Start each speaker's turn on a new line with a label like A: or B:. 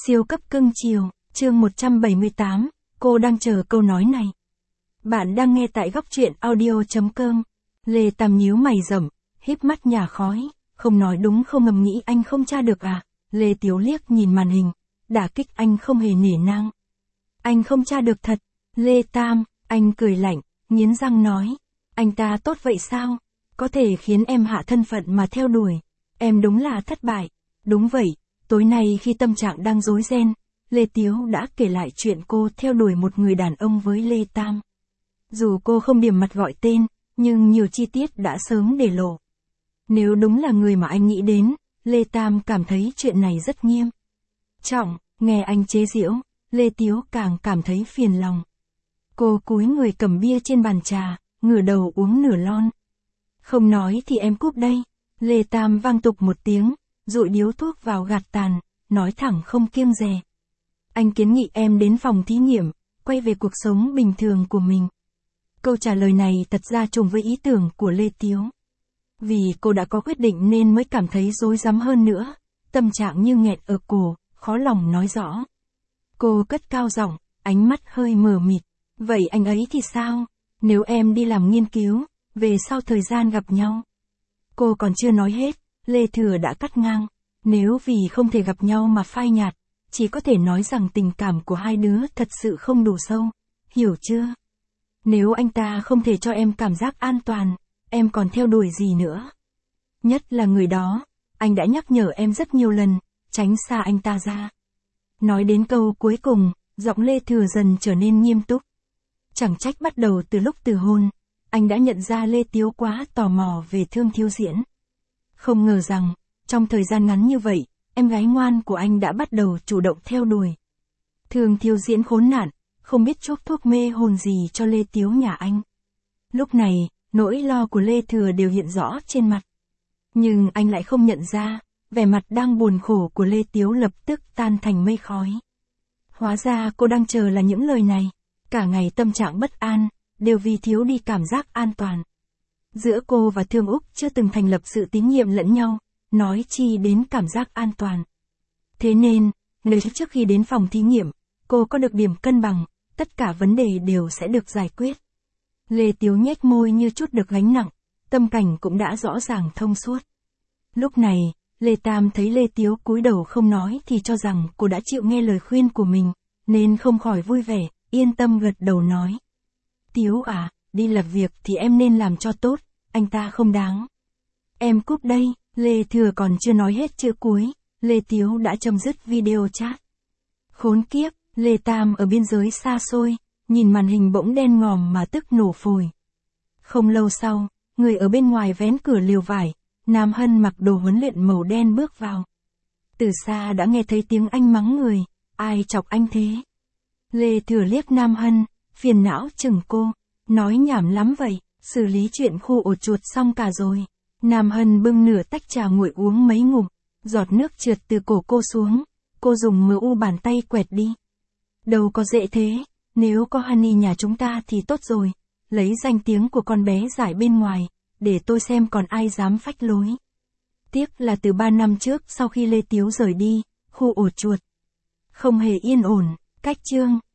A: Siêu cấp cưng chiều, chương 178, cô đang chờ câu nói này. Bạn đang nghe tại góc truyện audio.com. Lê Tam nhíu mày rậm, híp mắt nhả khói, không nói đúng không ngầm nghĩ anh không tra được à. Lê Tiếu liếc nhìn màn hình, đả kích anh không hề nể nang. Anh không tra được thật. Lê Tam, anh cười lạnh, nghiến răng nói. Anh ta tốt vậy sao? Có thể khiến em hạ thân phận mà theo đuổi. Em đúng là thất bại. Đúng vậy, tối nay khi tâm trạng đang rối ren, Lê Tiếu đã kể lại chuyện cô theo đuổi một người đàn ông với Lê Tam. Dù cô không điểm mặt gọi tên, nhưng nhiều chi tiết đã sớm để lộ. Nếu đúng là người mà anh nghĩ đến, Lê Tam cảm thấy chuyện này rất nghiêm trọng. Nghe anh chế giễu, Lê Tiếu càng cảm thấy phiền lòng. Cô cúi người cầm bia trên bàn trà, ngửa đầu uống nửa lon. Không nói thì em cúp đây. Lê Tam vang tục một tiếng, dụi điếu thuốc vào gạt tàn, nói thẳng không kiêng dè. Anh kiến nghị em đến phòng thí nghiệm, quay về cuộc sống bình thường của mình. Câu trả lời này thật ra trùng với ý tưởng của Lê Tiếu. Vì cô đã có quyết định nên mới cảm thấy rối rắm hơn nữa, tâm trạng như nghẹt ở cổ, khó lòng nói rõ. Cô cất cao giọng, ánh mắt hơi mờ mịt. Vậy anh ấy thì sao? Nếu em đi làm nghiên cứu, về sau thời gian gặp nhau. Cô còn chưa nói hết, Lê Thừa đã cắt ngang. Nếu vì không thể gặp nhau mà phai nhạt, chỉ có thể nói rằng tình cảm của hai đứa thật sự không đủ sâu. Hiểu chưa? Nếu anh ta không thể cho em cảm giác an toàn, em còn theo đuổi gì nữa? Nhất là người đó, anh đã nhắc nhở em rất nhiều lần, tránh xa anh ta ra. Nói đến câu cuối cùng, giọng Lê Thừa dần trở nên nghiêm túc. Chẳng trách bắt đầu từ lúc từ hôn, anh đã nhận ra Lê Tiếu quá tò mò về Thương Thiếu Diễn. Không ngờ rằng, trong thời gian ngắn như vậy, em gái ngoan của anh đã bắt đầu chủ động theo đuổi. Thương Thiếu Diễn khốn nạn, không biết chuốc thuốc mê hồn gì cho Lê Tiếu nhà anh. Lúc này, nỗi lo của Lê Thừa đều hiện rõ trên mặt. Nhưng anh lại không nhận ra, vẻ mặt đang buồn khổ của Lê Tiếu lập tức tan thành mây khói. Hóa ra cô đang chờ là những lời này. Cả ngày tâm trạng bất an, đều vì thiếu đi cảm giác an toàn. Giữa cô và Thương Úc chưa từng thành lập sự tín nhiệm lẫn nhau, nói chi đến cảm giác an toàn. Thế nên, nếu trước khi đến phòng thí nghiệm, cô có được điểm cân bằng, tất cả vấn đề đều sẽ được giải quyết. Lê Tiếu nhếch môi như chút được gánh nặng, tâm cảnh cũng đã rõ ràng thông suốt. Lúc này, Lê Tam thấy Lê Tiếu cúi đầu không nói thì cho rằng cô đã chịu nghe lời khuyên của mình, nên không khỏi vui vẻ, yên tâm gật đầu nói. Tiếu à, đi làm việc thì em nên làm cho tốt, anh ta không đáng. Em cúp đây. Lê Thừa còn chưa nói hết chữ cuối, Lê Tiếu đã chấm dứt video chat. Khốn kiếp, Lê Tam ở biên giới xa xôi, nhìn màn hình bỗng đen ngòm mà tức nổ phổi. Không lâu sau, người ở bên ngoài vén cửa liều vải, Nam Hân mặc đồ huấn luyện màu đen bước vào. Từ xa đã nghe thấy tiếng anh mắng người, ai chọc anh thế? Lê Thừa liếc Nam Hân, phiền não chừng cô, nói nhảm lắm vậy, xử lý chuyện khu ổ chuột xong cả rồi. Nam Hân bưng nửa tách trà nguội uống mấy ngụm, giọt nước trượt từ cổ cô xuống, cô dùng MU bàn tay quẹt đi. Đâu có dễ thế, nếu có Honey nhà chúng ta thì tốt rồi, lấy danh tiếng của con bé giải bên ngoài, để tôi xem còn ai dám phách lối. Tiếc là từ 3 năm trước sau khi Lê Tiếu rời đi, khu ổ chuột không hề yên ổn, cách chương.